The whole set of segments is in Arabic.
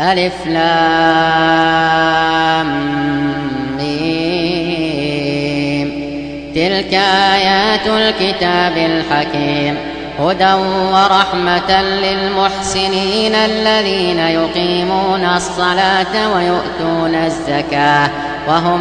ألف لام ميم. تلك آيات الكتاب الحكيم هدى ورحمة للمحسنين الذين يقيمون الصلاة ويؤتون الزكاة وهم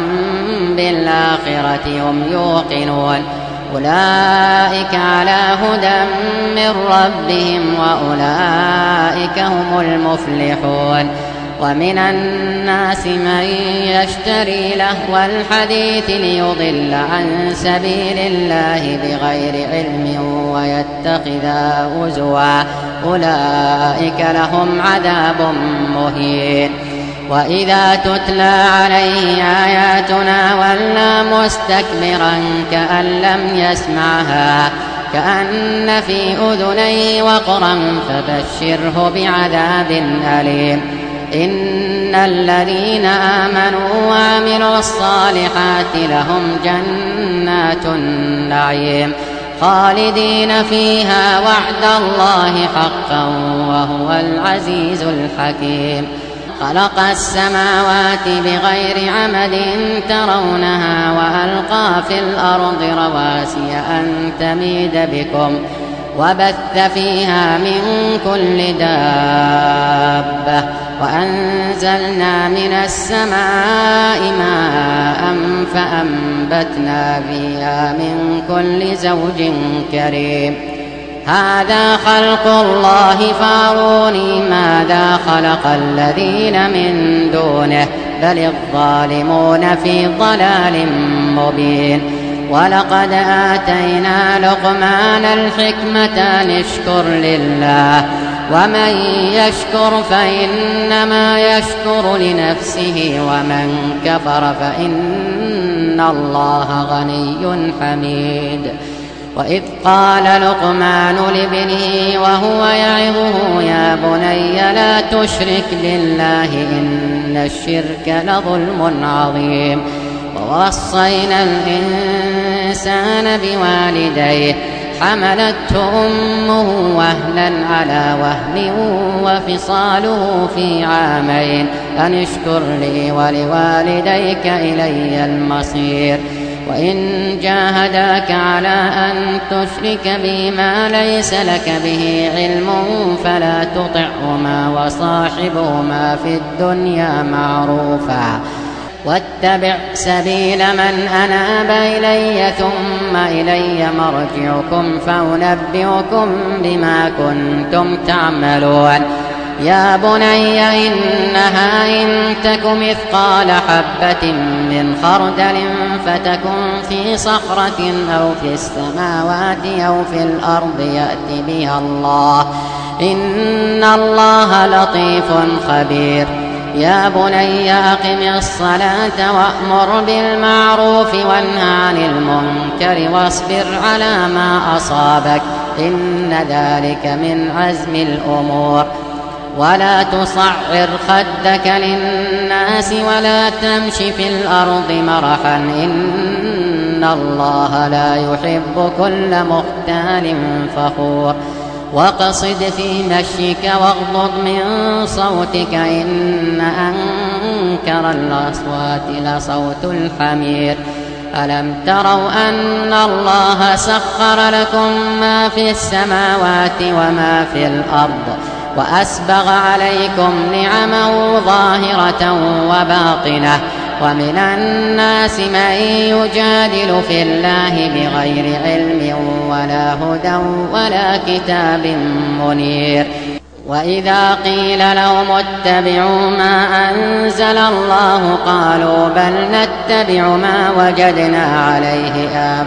بالآخرة هم يوقنون. أولئك على هدى من ربهم وأولئك هم المفلحون. ومن الناس من يشتري لهو الحديث ليضل عن سبيل الله بغير علم ويتخذها هزوا أولئك لهم عذاب مهين. وإذا تتلى عليه آياتنا ولى مستكبرا كأن لم يسمعها كأن في أذنيه وقرا فبشره بعذاب أليم. إن الذين آمنوا وعملوا الصالحات لهم جنات النعيم خالدين فيها وعد الله حقا وهو العزيز الحكيم. خلق السماوات بغير عمد ترونها وألقى في الأرض رواسي أن تميد بكم وبث فيها من كل دابة وأنزلنا من السماء ماء فأنبتنا فيها من كل زوج كريم. هذا خلق الله فاروني ماذا خلق الذين من دونه بل الظالمون في ضلال مبين. ولقد آتينا لقمان الحكمة أن اشكر لله ومن يشكر فإنما يشكر لنفسه ومن كفر فإن الله غني حميد. وإذ قال لقمان لابنه وهو يعظه يا بني لا تشرك بالله إن الشرك لظلم عظيم. ووصينا الإنسان بوالديه حملته أمه وهنا على وهن وفصاله في عامين أن اشكر لي ولوالديك إلي المصير. وإن جاهداك على أن تشرك بي ما ليس لك به علم فلا تطعهما وصاحبهما في الدنيا معروفا واتبع سبيل من أناب إلي ثم إلي مرجعكم فأنبئكم بما كنتم تعملون. يا بني إنها إن تك مثقال حبة من خردل فتكن في صخرة أو في السماوات أو في الأرض يأت بها الله إن الله لطيف خبير. يا بني أقم الصلاة وأمر بالمعروف وانه عن المنكر واصبر على ما أصابك إن ذلك من عزم الأمور. ولا تصعر خدك للناس ولا تمش في الأرض مرحا إن الله لا يحب كل مختال فخور. واقصد في مشيك واغضض من صوتك إن أنكر الأصوات لصوت الحمير. ألم تروا أن الله سخر لكم ما في السماوات وما في الأرض وأسبغ عليكم نعمه ظاهرة وباطنة. ومن الناس من يجادل في الله بغير علم ولا هدى ولا كتاب منير. وإذا قيل لهم اتبعوا ما أنزل الله قالوا بل نتبع ما وجدنا عليه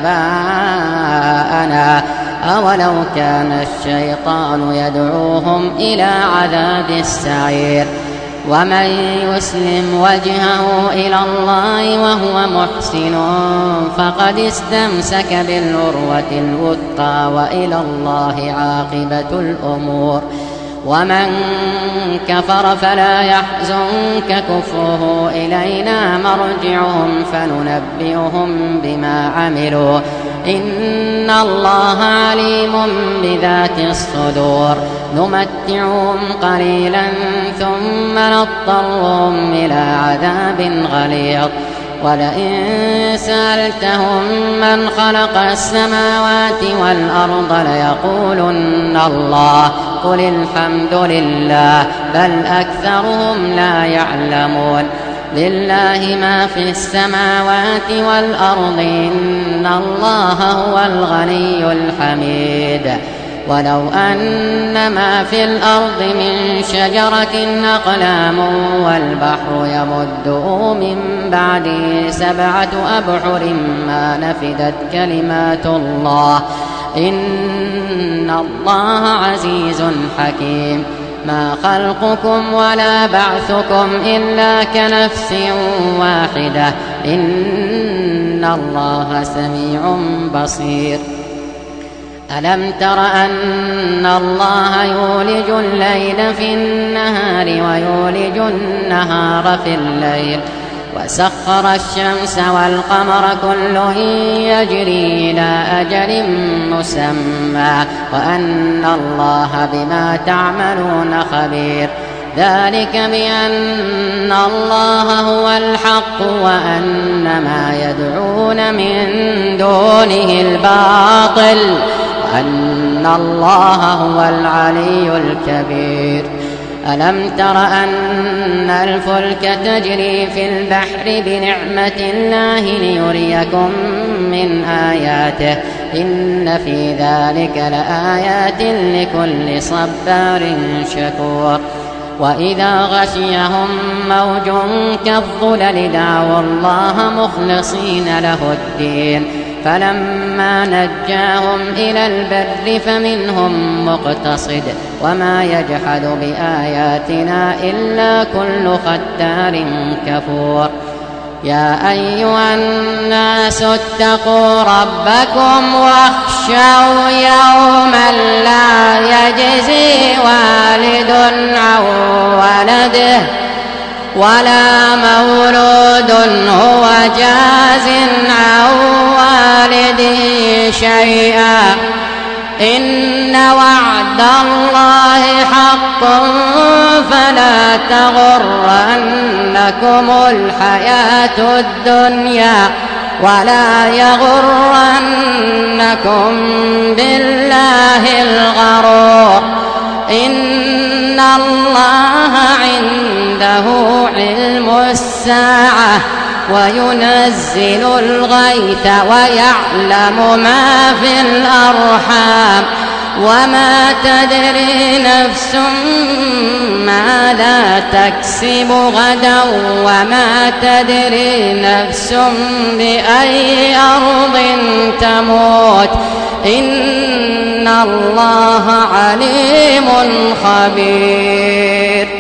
آباءنا أولو كان الشيطان يدعوهم إلى عذاب السعير. ومن يسلم وجهه إلى الله وهو محسن فقد استمسك بالعروة الوثقى وإلى الله عاقبة الأمور. ومن كفر فلا يحزنك كفره إلينا مرجعهم فننبئهم بما عملوا إن الله عليم بذات الصدور. نمتعهم قليلا ثم نضطرهم إلى عذاب غليظ ولئن سألتهم من خلق السماوات والأرض ليقولن الله قل الحمد لله بل أكثرهم لا يعلمون لله ما في السماوات والأرض إن الله هو الغني الحميد ولو أن ما في الأرض من شجرة أقلام والبحر يمده من بعده 7 أبحر ما نفدت كلمات الله إن الله عزيز حكيم ما خلقكم ولا بعثكم إلا كنفس واحدة إن الله سميع بصير ألم تر أن الله يولج الليل في النهار ويولج النهار في الليل وسخر الشمس والقمر كل يجري إلى أجل مسمى وأن الله بما تعملون خبير ذلك بأن الله هو الحق وأن ما يدعون من دونه الباطل وأن الله هو العلي الكبير ألم تر أن الفلك تجري في البحر بنعمة الله ليريكم من آياته إن في ذلك لآيات لكل صبار شكور وإذا غشيهم موج كالظلل دعوا الله مخلصين له الدين فلما نجاهم إلى البر فمنهم مقتصد وما يجحد بآياتنا إلا كل ختار كفور يا أيها الناس اتقوا ربكم واخشوا يوما لا يجزي والد عن ولده ولا مولود هو جاز عن والده شيئا إن وعد الله حق فلا تغرنكم الحياة الدنيا ولا يغرنكم بالله الغرور إن الله عنده علم الساعة وينزل الغيث ويعلم ما في الأرحام وما تدري نفس ماذا تكسب غدا وما تدري نفس بأي أرض تموت إن الله عليم خبير